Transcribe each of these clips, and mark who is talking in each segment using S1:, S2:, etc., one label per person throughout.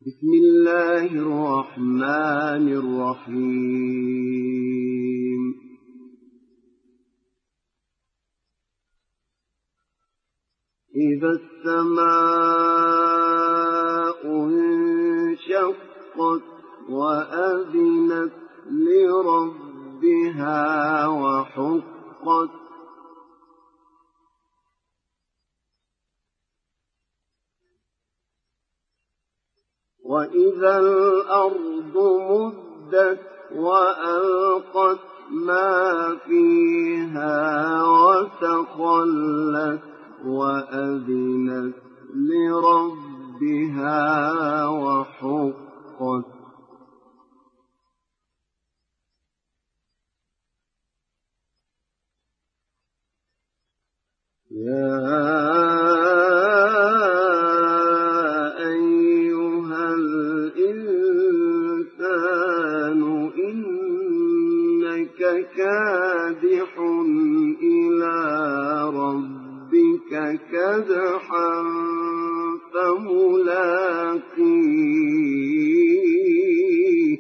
S1: بسم الله الرحمن الرحيم إذا السماء انشقت وأذنت لربها وحقت وإذا الأرض مدت وألقت ما فيها وتخلت وأذنت لربها وحقت كادح إلى ربك كدحا فملاقيه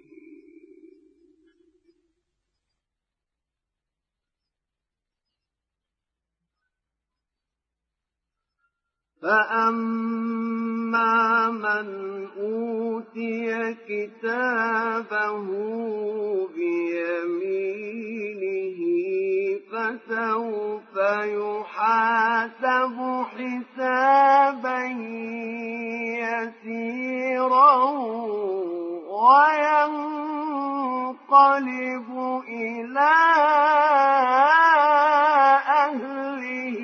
S1: فأما من أوتي كتابه بيمينه فسوف يحاسب حسابا يسيرا وينقلب إلى أهله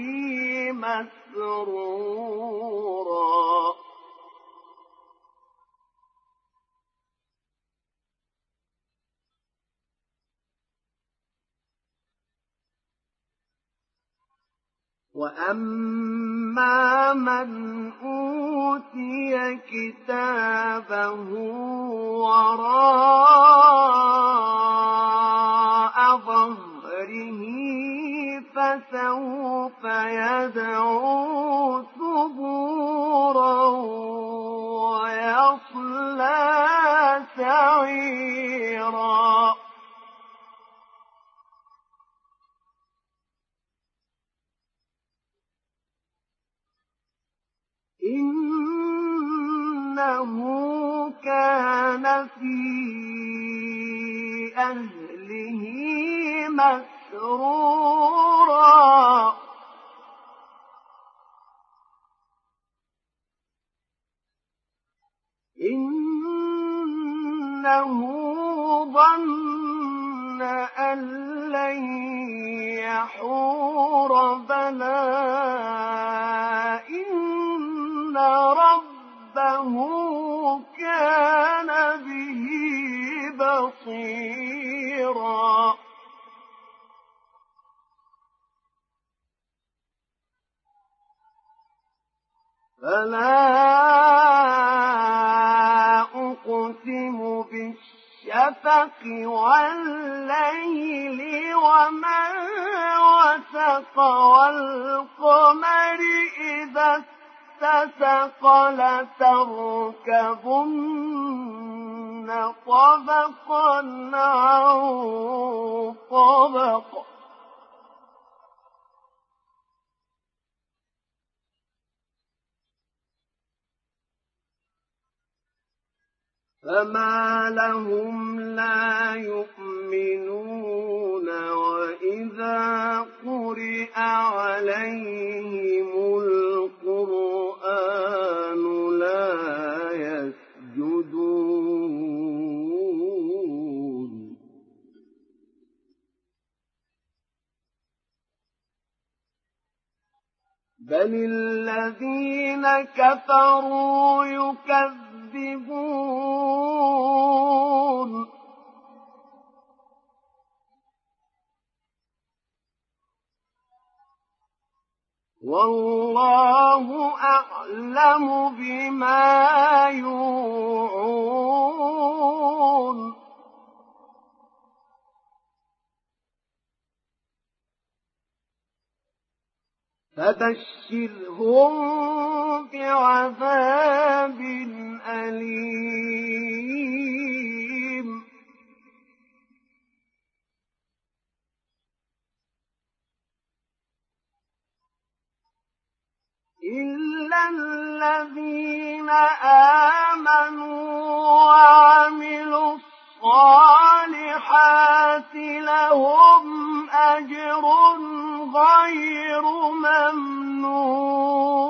S1: مسرورا وأما من أوتي كتابه وراء ظهره فسوف يدعو ثبورا ويصلى سعيرا إنه كان في أهله مسرورا إنه ظن أن لن يحور بلى إن ربه كان به بصيرا فلا أقسم بالشفق والليل وما وسق والقمر إذا اتسق لتركبن طبقا عن طبق فما لهم لا يؤمنون وإذا قرئ عليهم القرآن لا يسجدون بل الذين كفروا يكذبون والله أعلم بما يوعون فبشرهم بعذاب أليم أليم إلا الذين آمنوا وعملوا الصالحات لهم أجر غير ممنون